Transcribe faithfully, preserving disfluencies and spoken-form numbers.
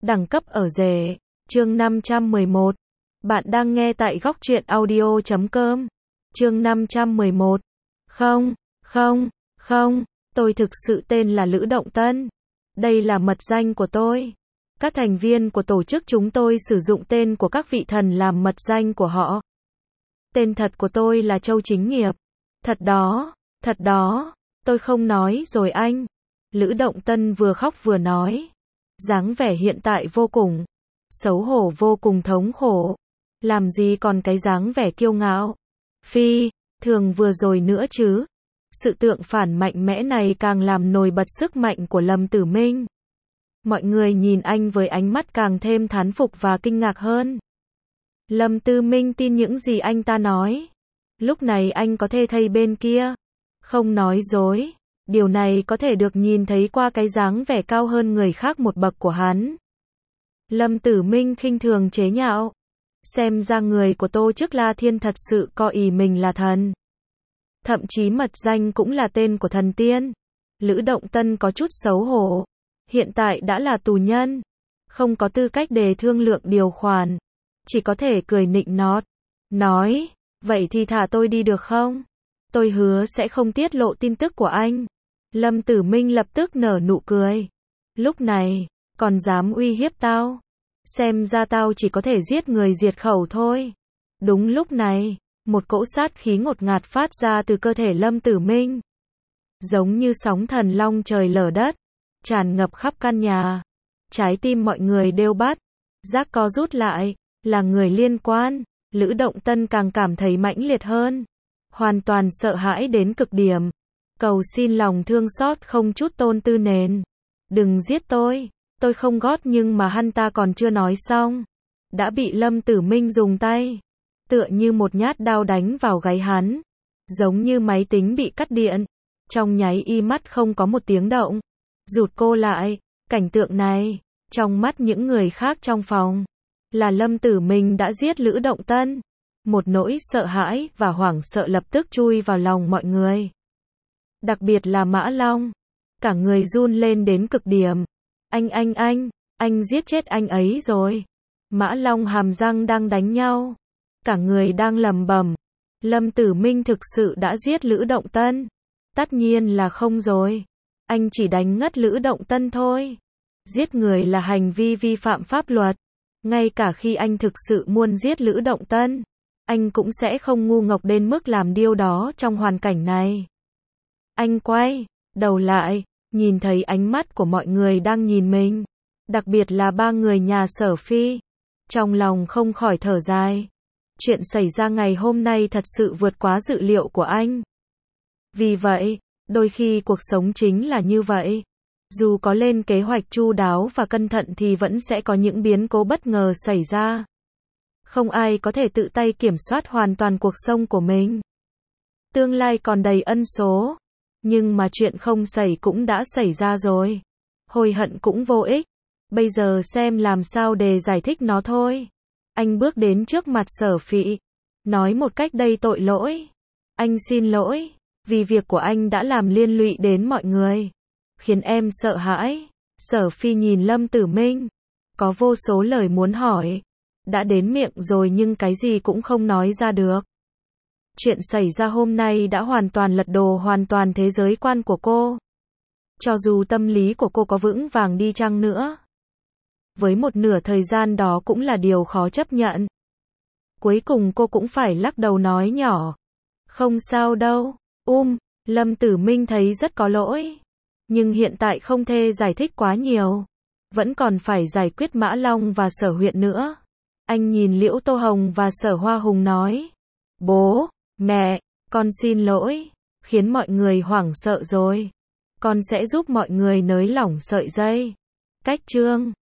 Đẳng cấp ở rể. Chương năm trăm mười một. Bạn đang nghe tại góc truyện audio chấm com. Chương năm trăm mười một. Không, không, không, tôi thực sự tên là Lữ Động Tân. Đây là mật danh của tôi. Các thành viên của tổ chức chúng tôi sử dụng tên của các vị thần làm mật danh của họ. Tên thật của tôi là Châu Chính Nghiệp. Thật đó, thật đó, tôi không nói rồi anh. Lữ Động Tân vừa khóc vừa nói. Dáng vẻ hiện tại vô cùng xấu hổ, vô cùng thống khổ. Làm gì còn cái dáng vẻ kiêu ngạo phi thường vừa rồi nữa chứ. Sự tượng phản mạnh mẽ này càng làm nổi bật sức mạnh của Lâm Tử Minh. Mọi người nhìn anh với ánh mắt càng thêm thán phục và kinh ngạc hơn. Lâm Tử Minh tin những gì anh ta nói. Lúc này anh có thể thấy bên kia không nói dối. Điều này có thể được nhìn thấy qua cái dáng vẻ cao hơn người khác một bậc của hắn. Lâm Tử Minh khinh thường chế nhạo. Xem ra người của Tô Chức La Thiên thật sự coi ý mình là thần. Thậm chí mật danh cũng là tên của thần tiên. Lữ Động Tân có chút xấu hổ. Hiện tại đã là tù nhân. Không có tư cách để thương lượng điều khoản. Chỉ có thể cười nịnh nót. Nói, vậy thì thả tôi đi được không? Tôi hứa sẽ không tiết lộ tin tức của anh. Lâm Tử Minh lập tức nở nụ cười. Lúc này, còn dám uy hiếp tao? Xem ra tao chỉ có thể giết người diệt khẩu thôi. Đúng lúc này, một cỗ sát khí ngột ngạt phát ra từ cơ thể Lâm Tử Minh. Giống như sóng thần long trời lở đất, tràn ngập khắp căn nhà. Trái tim mọi người đều bắt giác co rút lại, là người liên quan. Lữ Động Tân càng cảm thấy mãnh liệt hơn. Hoàn toàn sợ hãi đến cực điểm. Cầu xin lòng thương xót không chút tôn tư nền. Đừng giết tôi, tôi không gót, nhưng mà hắn ta còn chưa nói xong. Đã bị Lâm Tử Minh dùng tay, tựa như một nhát đao đánh vào gáy hắn. Giống như máy tính bị cắt điện. Trong nháy y mắt không có một tiếng động. Rụt cô lại, cảnh tượng này, trong mắt những người khác trong phòng, là Lâm Tử Minh đã giết Lữ Động Tân. Một nỗi sợ hãi và hoảng sợ lập tức chui vào lòng mọi người. Đặc biệt là Mã Long. Cả người run lên đến cực điểm. Anh anh anh, anh giết chết anh ấy rồi. Mã Long hàm răng đang đánh nhau. Cả người đang lẩm bẩm. Lâm Tử Minh thực sự đã giết Lữ Động Tân. Tất nhiên là không rồi. Anh chỉ đánh ngất Lữ Động Tân thôi. Giết người là hành vi vi phạm pháp luật. Ngay cả khi anh thực sự muốn giết Lữ Động Tân, anh cũng sẽ không ngu ngốc đến mức làm điều đó trong hoàn cảnh này. Anh quay đầu lại, nhìn thấy ánh mắt của mọi người đang nhìn mình. Đặc biệt là ba người nhà Sở Phi. Trong lòng không khỏi thở dài. Chuyện xảy ra ngày hôm nay thật sự vượt quá dự liệu của anh. Vì vậy, đôi khi cuộc sống chính là như vậy. Dù có lên kế hoạch chu đáo và cẩn thận thì vẫn sẽ có những biến cố bất ngờ xảy ra. Không ai có thể tự tay kiểm soát hoàn toàn cuộc sống của mình. Tương lai còn đầy ân số. Nhưng mà chuyện không xảy cũng đã xảy ra rồi. Hối hận cũng vô ích. Bây giờ xem làm sao để giải thích nó thôi. Anh bước đến trước mặt Sở Phỉ. Nói một cách đầy tội lỗi. Anh xin lỗi. Vì việc của anh đã làm liên lụy đến mọi người. Khiến em sợ hãi. Sở Phi nhìn Lâm Tử Minh. Có vô số lời muốn hỏi. Đã đến miệng rồi nhưng cái gì cũng không nói ra được. Chuyện xảy ra hôm nay đã hoàn toàn lật đổ hoàn toàn thế giới quan của cô. Cho dù tâm lý của cô có vững vàng đi chăng nữa, với một nửa thời gian đó cũng là điều khó chấp nhận. Cuối cùng cô cũng phải lắc đầu nói nhỏ. Không sao đâu, um, Lâm Tử Minh thấy rất có lỗi. Nhưng hiện tại không thể giải thích quá nhiều. Vẫn còn phải giải quyết Mã Long và Sở Huyện nữa. Anh nhìn Liễu Tô Hồng và Sở Hoa Hùng nói. Bố, mẹ, con xin lỗi. Khiến mọi người hoảng sợ rồi. Con sẽ giúp mọi người nới lỏng sợi dây. Cách chương